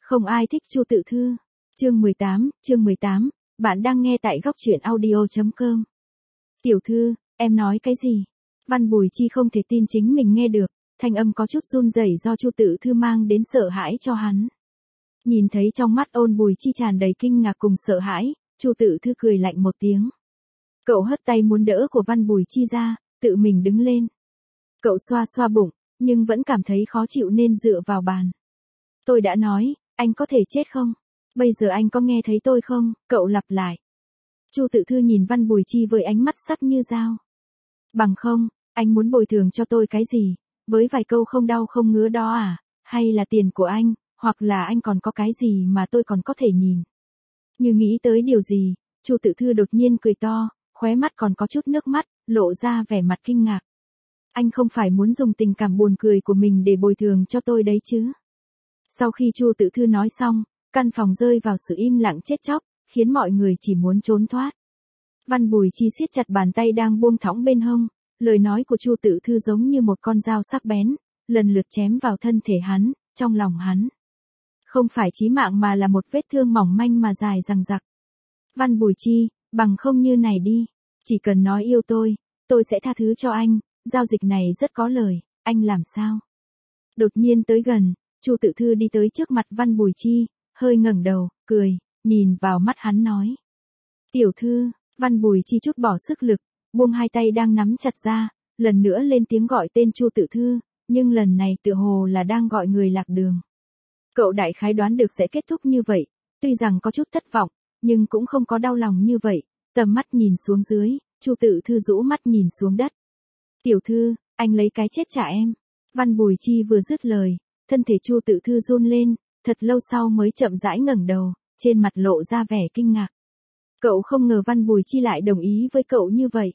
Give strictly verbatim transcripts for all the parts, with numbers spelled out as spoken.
Không ai thích Chu Tự Thư. Chương mười tám, chương mười tám, bạn đang nghe tại góc truyện audio chấm com. Tiểu thư, em nói cái gì? Văn Bùi Chi không thể tin chính mình nghe được, thanh âm có chút run rẩy do Chu Tự Thư mang đến sợ hãi cho hắn. Nhìn thấy trong mắt Ôn Bùi Chi tràn đầy kinh ngạc cùng sợ hãi, Chu Tự Thư cười lạnh một tiếng. Cậu hất tay muốn đỡ của Văn Bùi Chi ra, tự mình đứng lên. Cậu xoa xoa bụng, nhưng vẫn cảm thấy khó chịu nên dựa vào bàn. Tôi đã nói, anh có thể chết không? Bây giờ anh có nghe thấy tôi không? Cậu lặp lại. Chu Tự Thư nhìn Văn Bùi Chi với ánh mắt sắc như dao. Bằng không, anh muốn bồi thường cho tôi cái gì? Với vài câu không đau không ngứa đó à? Hay là tiền của anh, hoặc là anh còn có cái gì mà tôi còn có thể nhìn? Như nghĩ tới điều gì, Chu Tự Thư đột nhiên cười to, khóe mắt còn có chút nước mắt, lộ ra vẻ mặt kinh ngạc. Anh không phải muốn dùng tình cảm buồn cười của mình để bồi thường cho tôi đấy chứ? Sau khi Chu Tự Thư nói xong, căn phòng rơi vào sự im lặng chết chóc, khiến mọi người chỉ muốn trốn thoát. Văn Bùi Chi siết chặt bàn tay đang buông thõng bên hông, lời nói của Chu Tự Thư giống như một con dao sắc bén, lần lượt chém vào thân thể hắn, trong lòng hắn. Không phải chí mạng mà là một vết thương mỏng manh mà dài dằng dặc. Văn Bùi Chi, bằng không như này đi, chỉ cần nói yêu tôi, tôi sẽ tha thứ cho anh, giao dịch này rất có lời, anh làm sao? Đột nhiên tới gần, Chu Tự Thư đi tới trước mặt Văn Bùi Chi, hơi ngẩng đầu, cười, nhìn vào mắt hắn nói. Tiểu thư, Văn Bùi Chi chút bỏ sức lực, buông hai tay đang nắm chặt ra, lần nữa lên tiếng gọi tên Chu Tự Thư, nhưng lần này tựa hồ là đang gọi người lạc đường. Cậu đại khái đoán được sẽ kết thúc như vậy, tuy rằng có chút thất vọng, nhưng cũng không có đau lòng như vậy, tầm mắt nhìn xuống dưới, Chu Tự Thư rũ mắt nhìn xuống đất. Tiểu thư, anh lấy cái chết trả em. Văn Bùi Chi vừa dứt lời, thân thể Chu Tự Thư run lên, thật lâu sau mới chậm rãi ngẩng đầu, trên mặt lộ ra vẻ kinh ngạc. Cậu không ngờ Văn Bùi Chi lại đồng ý với cậu như vậy.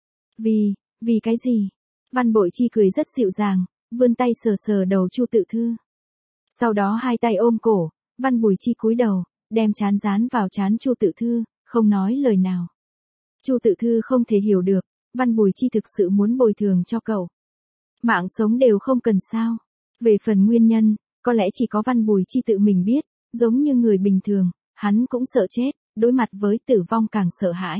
Vì, vì cái gì? Văn Bùi Chi cười rất dịu dàng, vươn tay sờ sờ đầu Chu Tự Thư. Sau đó hai tay ôm cổ, Văn Bùi Chi cúi đầu, đem trán dán vào trán Chu Tự Thư, không nói lời nào. Chu Tự Thư không thể hiểu được, Văn Bùi Chi thực sự muốn bồi thường cho cậu. Mạng sống đều không cần sao. Về phần nguyên nhân, có lẽ chỉ có Văn Bùi Chi tự mình biết, giống như người bình thường, hắn cũng sợ chết, đối mặt với tử vong càng sợ hãi.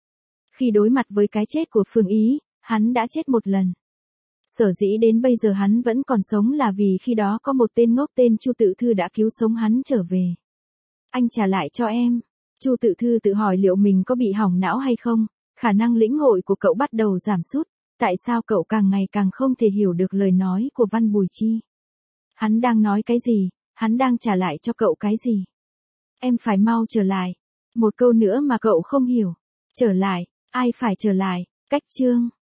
Khi đối mặt với cái chết của Phương Ý, hắn đã chết một lần. Sở dĩ đến bây giờ hắn vẫn còn sống là vì khi đó có một tên ngốc tên Chu Tự Thư đã cứu sống hắn trở về. Anh trả lại cho em. Chu Tự Thư tự hỏi liệu mình có bị hỏng não hay không, khả năng lĩnh hội của cậu bắt đầu giảm sút, tại sao cậu càng ngày càng không thể hiểu được lời nói của Văn Bùi Chi. Hắn đang nói cái gì, hắn đang trả lại cho cậu cái gì? Em phải mau trở lại. Một câu nữa mà cậu không hiểu. Trở lại, ai phải trở lại? Cách chương.